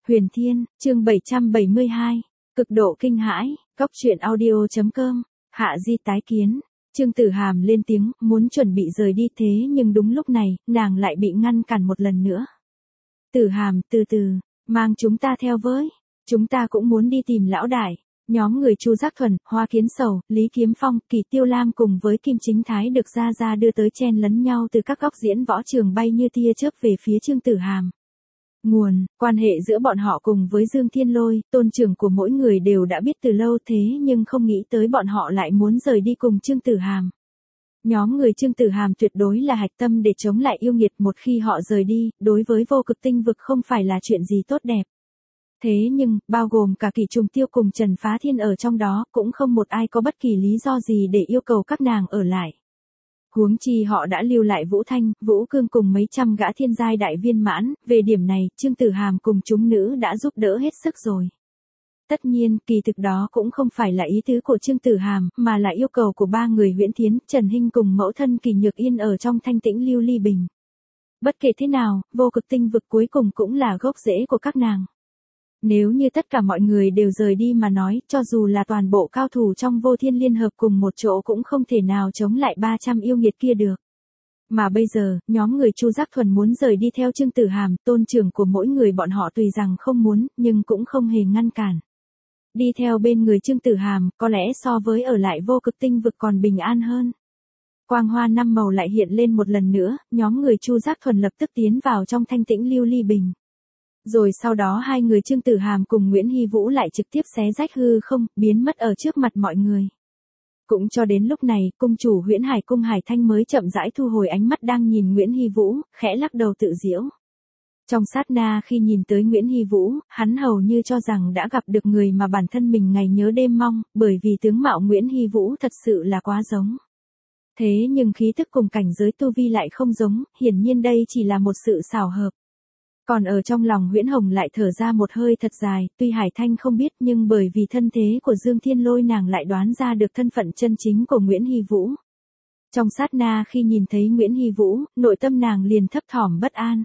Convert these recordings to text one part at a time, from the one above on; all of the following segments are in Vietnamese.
Huyền Thiên, chương 772, cực độ kinh hãi, Cóc truyện audio.com, Hạ Di tái kiến. Trương Tử Hàm lên tiếng, muốn chuẩn bị rời đi thế nhưng đúng lúc này, nàng lại bị ngăn cản một lần nữa. Tử Hàm, từ từ, mang chúng ta theo với. Chúng ta cũng muốn đi tìm lão đại. Nhóm người Chu Giác Thuần, Hoa Kiến Sầu, Lý Kiếm Phong, Kỳ Tiêu Lam cùng với Kim Chính Thái được ra đưa tới chen lấn nhau từ các góc diễn võ trường bay như tia chớp về phía Trương Tử Hàm. Nguồn, quan hệ giữa bọn họ cùng với Dương Thiên Lôi, tôn trưởng của mỗi người đều đã biết từ lâu thế nhưng không nghĩ tới bọn họ lại muốn rời đi cùng Trương Tử Hàm. Nhóm người Trương Tử Hàm tuyệt đối là hạch tâm để chống lại yêu nghiệt, một khi họ rời đi, đối với vô cực tinh vực không phải là chuyện gì tốt đẹp. Thế nhưng, bao gồm cả Kỷ Trùng Tiêu cùng Trần Phá Thiên ở trong đó, cũng không một ai có bất kỳ lý do gì để yêu cầu các nàng ở lại. Huống chi họ đã lưu lại Vũ Thanh, Vũ Cương cùng mấy trăm gã thiên giai đại viên mãn, về điểm này, Trương Tử Hàm cùng chúng nữ đã giúp đỡ hết sức rồi. Tất nhiên, kỳ thực đó cũng không phải là ý tứ của Trương Tử Hàm, mà là yêu cầu của ba người Huyễn Thiến, Trần Hinh cùng mẫu thân Kỳ Nhược Yên ở trong thanh tĩnh lưu ly bình. Bất kể thế nào, vô cực tinh vực cuối cùng cũng là gốc rễ của các nàng. Nếu như tất cả mọi người đều rời đi mà nói, cho dù là toàn bộ cao thủ trong vô thiên liên hợp cùng một chỗ cũng không thể nào chống lại 300 yêu nghiệt kia được. Mà bây giờ, nhóm người Chu Giác Thuần muốn rời đi theo Trương Tử Hàm, tôn trưởng của mỗi người bọn họ tùy rằng không muốn, nhưng cũng không hề ngăn cản. Đi theo bên người Trương Tử Hàm, có lẽ so với ở lại vô cực tinh vực còn bình an hơn. Quang hoa năm màu lại hiện lên một lần nữa, nhóm người Chu Giác Thuần lập tức tiến vào trong thanh tĩnh lưu ly bình. Rồi sau đó hai người Trương Tử Hàm cùng Nguyễn Hy Vũ lại trực tiếp xé rách hư không, biến mất ở trước mặt mọi người. Cũng cho đến lúc này, cung chủ Huyễn Hải cung Hải Thanh mới chậm rãi thu hồi ánh mắt đang nhìn Nguyễn Hy Vũ, khẽ lắc đầu tự giễu. Trong sát na khi nhìn tới Nguyễn Hy Vũ, hắn hầu như cho rằng đã gặp được người mà bản thân mình ngày nhớ đêm mong, bởi vì tướng mạo Nguyễn Hy Vũ thật sự là quá giống. Thế nhưng khí tức cùng cảnh giới tu vi lại không giống, hiển nhiên đây chỉ là một sự xảo hợp. Còn ở trong lòng Huyễn Hồng lại thở ra một hơi thật dài, tuy Hải Thanh không biết nhưng bởi vì thân thế của Dương Thiên Lôi nàng lại đoán ra được thân phận chân chính của Nguyễn Hy Vũ. Trong sát na khi nhìn thấy Nguyễn Hy Vũ, nội tâm nàng liền thấp thỏm bất an.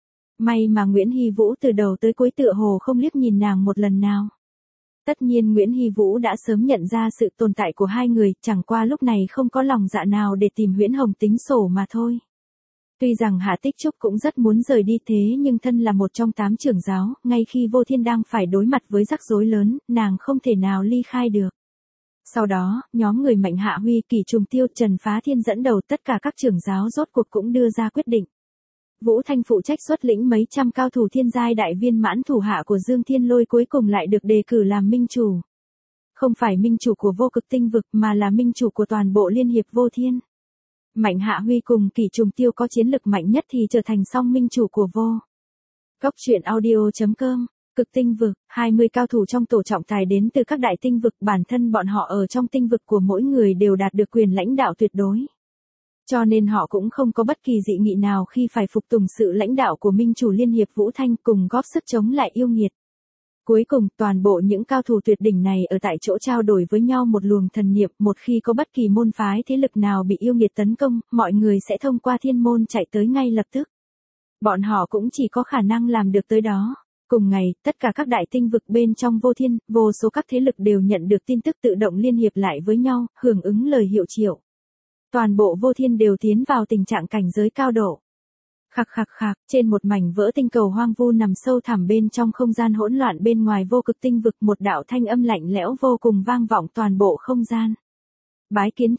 May mà Nguyễn Hy Vũ từ đầu tới cuối tựa hồ không liếc nhìn nàng một lần nào. Tất nhiên Nguyễn Hy Vũ đã sớm nhận ra sự tồn tại của hai người, chẳng qua lúc này không có lòng dạ nào để tìm Huyễn Hồng tính sổ mà thôi. Tuy rằng Hạ Tích Trúc cũng rất muốn rời đi thế nhưng thân là một trong 8 trưởng giáo, ngay khi Vô Thiên đang phải đối mặt với rắc rối lớn, nàng không thể nào ly khai được. Sau đó, nhóm người Mạnh Hạ Huy, Kỷ Trùng Tiêu, Trần Phá Thiên dẫn đầu tất cả các trưởng giáo rốt cuộc cũng đưa ra quyết định. Vũ Thanh phụ trách xuất lĩnh mấy trăm cao thủ thiên giai đại viên mãn thủ hạ của Dương Thiên Lôi cuối cùng lại được đề cử làm minh chủ. Không phải minh chủ của vô cực tinh vực mà là minh chủ của toàn bộ liên hiệp vô thiên. Mạnh Hạ Huy cùng Kỷ Trùng Tiêu có chiến lực mạnh nhất thì trở thành song minh chủ của vô. Cóc truyện audio.com, cực tinh vực, 20 cao thủ trong tổ trọng tài đến từ các đại tinh vực, bản thân bọn họ ở trong tinh vực của mỗi người đều đạt được quyền lãnh đạo tuyệt đối. Cho nên họ cũng không có bất kỳ dị nghị nào khi phải phục tùng sự lãnh đạo của minh chủ liên hiệp Vũ Thanh cùng góp sức chống lại yêu nghiệt. Cuối cùng, toàn bộ những cao thủ tuyệt đỉnh này ở tại chỗ trao đổi với nhau một luồng thần niệm, một khi có bất kỳ môn phái thế lực nào bị yêu nghiệt tấn công, mọi người sẽ thông qua thiên môn chạy tới ngay lập tức. Bọn họ cũng chỉ có khả năng làm được tới đó. Cùng ngày, tất cả các đại tinh vực bên trong vô thiên, vô số các thế lực đều nhận được tin tức tự động liên hiệp lại với nhau, hưởng ứng lời hiệu triệu. Toàn bộ vô thiên đều tiến vào tình trạng cảnh giới cao độ. Khạc khạc khạc, trên một mảnh vỡ tinh cầu hoang vu nằm sâu thẳm bên trong không gian hỗn loạn bên ngoài vô cực tinh vực, một đạo thanh âm lạnh lẽo vô cùng vang vọng toàn bộ không gian. Bái kiến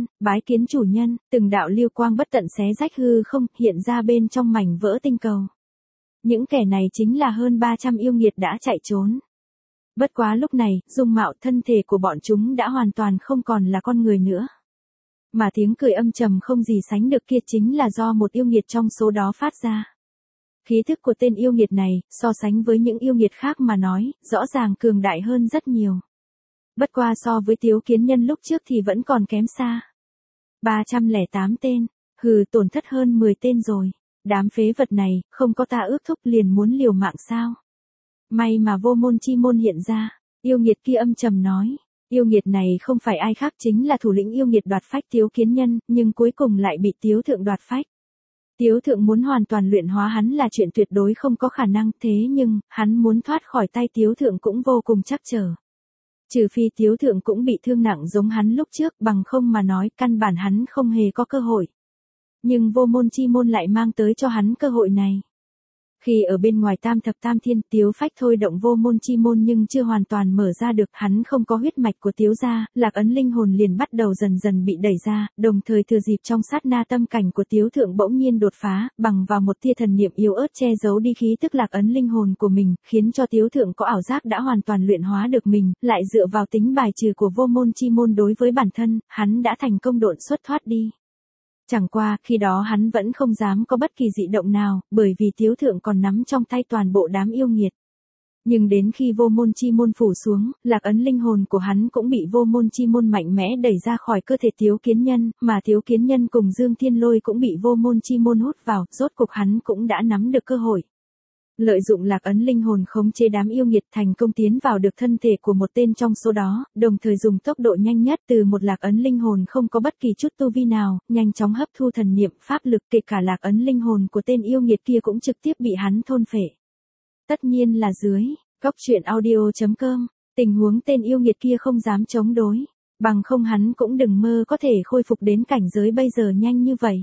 chủ nhân, từng đạo lưu quang bất tận xé rách hư không, hiện ra bên trong mảnh vỡ tinh cầu. Những kẻ này chính là hơn 300 yêu nghiệt đã chạy trốn. Bất quá lúc này, dung mạo thân thể của bọn chúng đã hoàn toàn không còn là con người nữa. Mà tiếng cười âm trầm không gì sánh được kia chính là do một yêu nghiệt trong số đó phát ra. Khí thức của tên yêu nghiệt này, so sánh với những yêu nghiệt khác mà nói, rõ ràng cường đại hơn rất nhiều. Bất qua so với Tiếu Kiến Nhân lúc trước thì vẫn còn kém xa. 308 tên, tổn thất hơn 10 tên rồi. Đám phế vật này, không có ta ước thúc liền muốn liều mạng sao? May mà vô môn chi môn hiện ra, yêu nghiệt kia âm trầm nói. Yêu nghiệt này không phải ai khác chính là thủ lĩnh yêu nghiệt đoạt phách Tiếu Kiến Nhân, nhưng cuối cùng lại bị Tiếu Thượng đoạt phách. Tiếu thượng muốn hoàn toàn luyện hóa hắn là chuyện tuyệt đối không có khả năng, thế nhưng, hắn muốn thoát khỏi tay tiếu thượng cũng vô cùng trắc trở. Trừ phi tiếu thượng cũng bị thương nặng giống hắn lúc trước, bằng không mà nói căn bản hắn không hề có cơ hội. Nhưng vô môn chi môn lại mang tới cho hắn cơ hội này. Khi ở bên ngoài tam thập tam thiên, Tiếu Phách thôi động vô môn chi môn nhưng chưa hoàn toàn mở ra được, hắn không có huyết mạch của Tiếu gia, lạc ấn linh hồn liền bắt đầu dần dần bị đẩy ra, đồng thời thừa dịp trong sát na tâm cảnh của Tiếu thượng bỗng nhiên đột phá, bằng vào một tia thần niệm yếu ớt che giấu đi khí tức lạc ấn linh hồn của mình, khiến cho Tiếu thượng có ảo giác đã hoàn toàn luyện hóa được mình, lại dựa vào tính bài trừ của vô môn chi môn đối với bản thân, hắn đã thành công độn xuất thoát đi. Chẳng qua, khi đó hắn vẫn không dám có bất kỳ dị động nào, bởi vì Tiếu thượng còn nắm trong tay toàn bộ đám yêu nghiệt. Nhưng đến khi vô môn chi môn phủ xuống, lạc ấn linh hồn của hắn cũng bị vô môn chi môn mạnh mẽ đẩy ra khỏi cơ thể Tiếu Kiến Nhân, mà Tiếu Kiến Nhân cùng Dương Thiên Lôi cũng bị vô môn chi môn hút vào, rốt cục hắn cũng đã nắm được cơ hội. Lợi dụng lạc ấn linh hồn khống chế đám yêu nghiệt thành công tiến vào được thân thể của một tên trong số đó, đồng thời dùng tốc độ nhanh nhất từ một lạc ấn linh hồn không có bất kỳ chút tu vi nào, nhanh chóng hấp thu thần niệm pháp lực, kể cả lạc ấn linh hồn của tên yêu nghiệt kia cũng trực tiếp bị hắn thôn phệ. Tất nhiên là dưới góc truyện audio.com, tình huống tên yêu nghiệt kia không dám chống đối, bằng không hắn cũng đừng mơ có thể khôi phục đến cảnh giới bây giờ nhanh như vậy.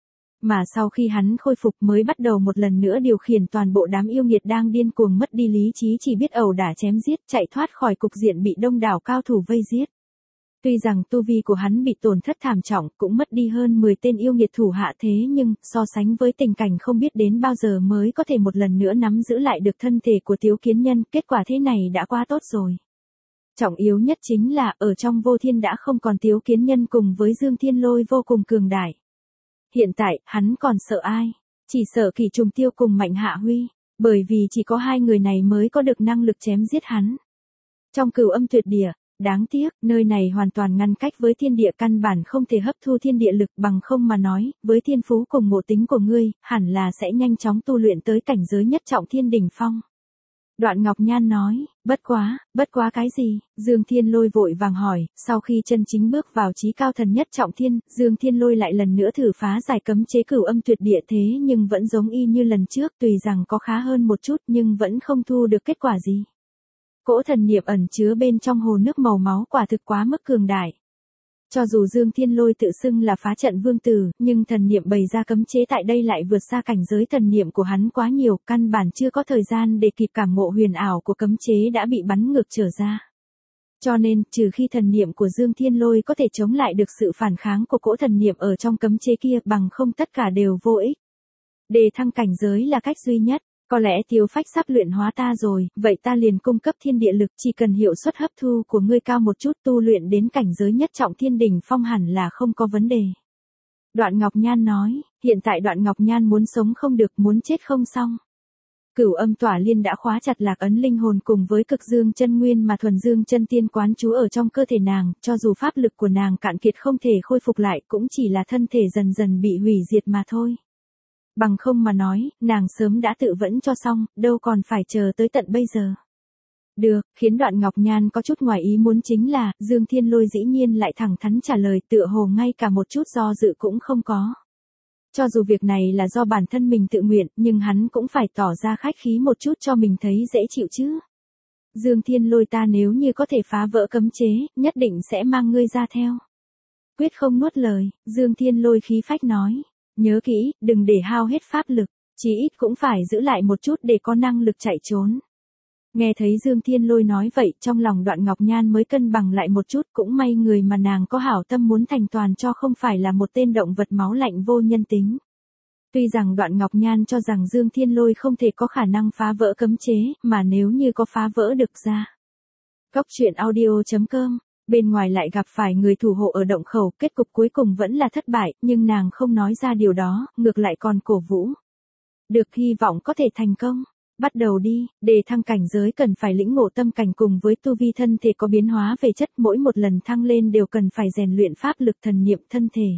Mà sau khi hắn khôi phục mới bắt đầu một lần nữa điều khiển toàn bộ đám yêu nghiệt đang điên cuồng mất đi lý trí, chỉ biết ẩu đả chém giết, chạy thoát khỏi cục diện bị đông đảo cao thủ vây giết. Tuy rằng tu vi của hắn bị tổn thất thảm trọng, cũng mất đi hơn 10 tên yêu nghiệt thủ hạ, thế nhưng, so sánh với tình cảnh không biết đến bao giờ mới có thể một lần nữa nắm giữ lại được thân thể của Tiếu Kiến Nhân, kết quả thế này đã quá tốt rồi. Trọng yếu nhất chính là, ở trong vô thiên đã không còn Tiếu Kiến Nhân cùng với Dương Thiên Lôi vô cùng cường đại. Hiện tại, hắn còn sợ ai? Chỉ sợ Kỷ Trùng Tiêu cùng Mạnh Hạ Huy, bởi vì chỉ có hai người này mới có được năng lực chém giết hắn. Trong Cửu Âm Tuyệt Địa, đáng tiếc, nơi này hoàn toàn ngăn cách với thiên địa, căn bản không thể hấp thu thiên địa lực, bằng không mà nói, với thiên phú cùng ngộ tính của ngươi, hẳn là sẽ nhanh chóng tu luyện tới cảnh giới nhất trọng thiên đỉnh phong. Đoạn Ngọc Nhan nói, bất quá cái gì? Dương Thiên Lôi vội vàng hỏi, sau khi chân chính bước vào chí cao thần nhất trọng thiên, Dương Thiên Lôi lại lần nữa thử phá giải cấm chế Cửu Âm Tuyệt Địa, thế nhưng vẫn giống y như lần trước, tùy rằng có khá hơn một chút nhưng vẫn không thu được kết quả gì. Cỗ thần niệm ẩn chứa bên trong hồ nước màu máu quả thực quá mức cường đại. Cho dù Dương Thiên Lôi tự xưng là phá trận vương tử, nhưng thần niệm bày ra cấm chế tại đây lại vượt xa cảnh giới thần niệm của hắn quá nhiều, căn bản chưa có thời gian để kịp cảm ngộ huyền ảo của cấm chế đã bị bắn ngược trở ra. Cho nên, trừ khi thần niệm của Dương Thiên Lôi có thể chống lại được sự phản kháng của cỗ thần niệm ở trong cấm chế kia, bằng không tất cả đều vô ích. Đề thăng cảnh giới là cách duy nhất. Có lẽ Tiếu Phách sắp luyện hóa ta rồi, vậy ta liền cung cấp thiên địa lực, chỉ cần hiệu suất hấp thu của ngươi cao một chút, tu luyện đến cảnh giới nhất trọng thiên đỉnh phong hẳn là không có vấn đề. Đoạn Ngọc Nhan nói, hiện tại Đoạn Ngọc Nhan muốn sống không được, muốn chết không xong. Cửu Âm Tỏa Liên đã khóa chặt lạc ấn linh hồn cùng với cực dương chân nguyên mà thuần dương chân tiên quán trú ở trong cơ thể nàng, cho dù pháp lực của nàng cạn kiệt không thể khôi phục lại, cũng chỉ là thân thể dần dần bị hủy diệt mà thôi. Bằng không mà nói, nàng sớm đã tự vẫn cho xong, đâu còn phải chờ tới tận bây giờ. Được, khiến Đoạn Ngọc Nhan có chút ngoài ý muốn chính là, Dương Thiên Lôi dĩ nhiên lại thẳng thắn trả lời, tựa hồ ngay cả một chút do dự cũng không có. Cho dù việc này là do bản thân mình tự nguyện, nhưng hắn cũng phải tỏ ra khách khí một chút cho mình thấy dễ chịu chứ. Dương Thiên Lôi, ta nếu như có thể phá vỡ cấm chế, nhất định sẽ mang ngươi ra theo. Quyết không nuốt lời, Dương Thiên Lôi khí phách nói. Nhớ kỹ, đừng để hao hết pháp lực, chí ít cũng phải giữ lại một chút để có năng lực chạy trốn. Nghe thấy Dương Thiên Lôi nói vậy, trong lòng Đoạn Ngọc Nhan mới cân bằng lại một chút, cũng may người mà nàng có hảo tâm muốn thành toàn cho không phải là một tên động vật máu lạnh vô nhân tính. Tuy rằng Đoạn Ngọc Nhan cho rằng Dương Thiên Lôi không thể có khả năng phá vỡ cấm chế, mà nếu như có phá vỡ được ra. Góc truyện audio.com. Bên ngoài lại gặp phải người thủ hộ ở động khẩu, kết cục cuối cùng vẫn là thất bại, nhưng nàng không nói ra điều đó, ngược lại còn cổ vũ. Được, hy vọng có thể thành công. Bắt đầu đi, để thăng cảnh giới cần phải lĩnh ngộ tâm cảnh cùng với tu vi thân thể có biến hóa về chất, mỗi một lần thăng lên đều cần phải rèn luyện pháp lực thần niệm thân thể.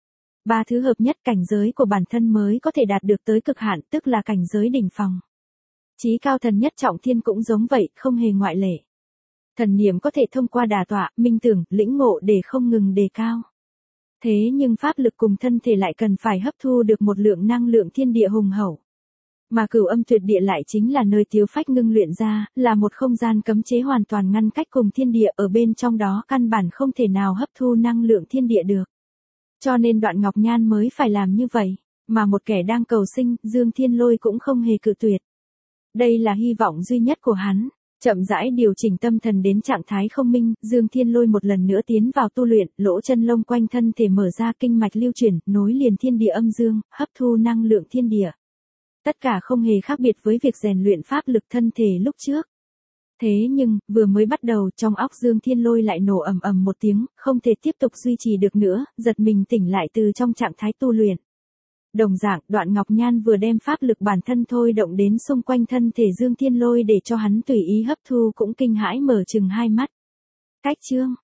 Ba thứ hợp nhất cảnh giới của bản thân mới có thể đạt được tới cực hạn, tức là cảnh giới đỉnh phong. Chí cao thần nhất trọng thiên cũng giống vậy, không hề ngoại lệ. Thần niệm có thể thông qua đả tọa, minh tưởng, lĩnh ngộ để không ngừng đề cao. Thế nhưng pháp lực cùng thân thể lại cần phải hấp thu được một lượng năng lượng thiên địa hùng hậu. Mà Cửu Âm Tuyệt Địa lại chính là nơi Tiếu Phách ngưng luyện ra, là một không gian cấm chế hoàn toàn ngăn cách cùng thiên địa, ở bên trong đó căn bản không thể nào hấp thu năng lượng thiên địa được. Cho nên Đoạn Ngọc Nhan mới phải làm như vậy, mà một kẻ đang cầu sinh, Dương Thiên Lôi cũng không hề cự tuyệt. Đây là hy vọng duy nhất của hắn. Chậm rãi điều chỉnh tâm thần đến trạng thái không minh, Dương Thiên Lôi một lần nữa tiến vào tu luyện, lỗ chân lông quanh thân thể mở ra, kinh mạch lưu chuyển, nối liền thiên địa âm dương, hấp thu năng lượng thiên địa. Tất cả không hề khác biệt với việc rèn luyện pháp lực thân thể lúc trước. Thế nhưng, vừa mới bắt đầu, trong óc Dương Thiên Lôi lại nổ ầm ầm một tiếng, không thể tiếp tục duy trì được nữa, giật mình tỉnh lại từ trong trạng thái tu luyện. Đồng dạng, Đoạn Ngọc Nhan vừa đem pháp lực bản thân thôi động đến xung quanh thân thể Dương Thiên Lôi để cho hắn tùy ý hấp thu, cũng kinh hãi mở chừng hai mắt. Cách chương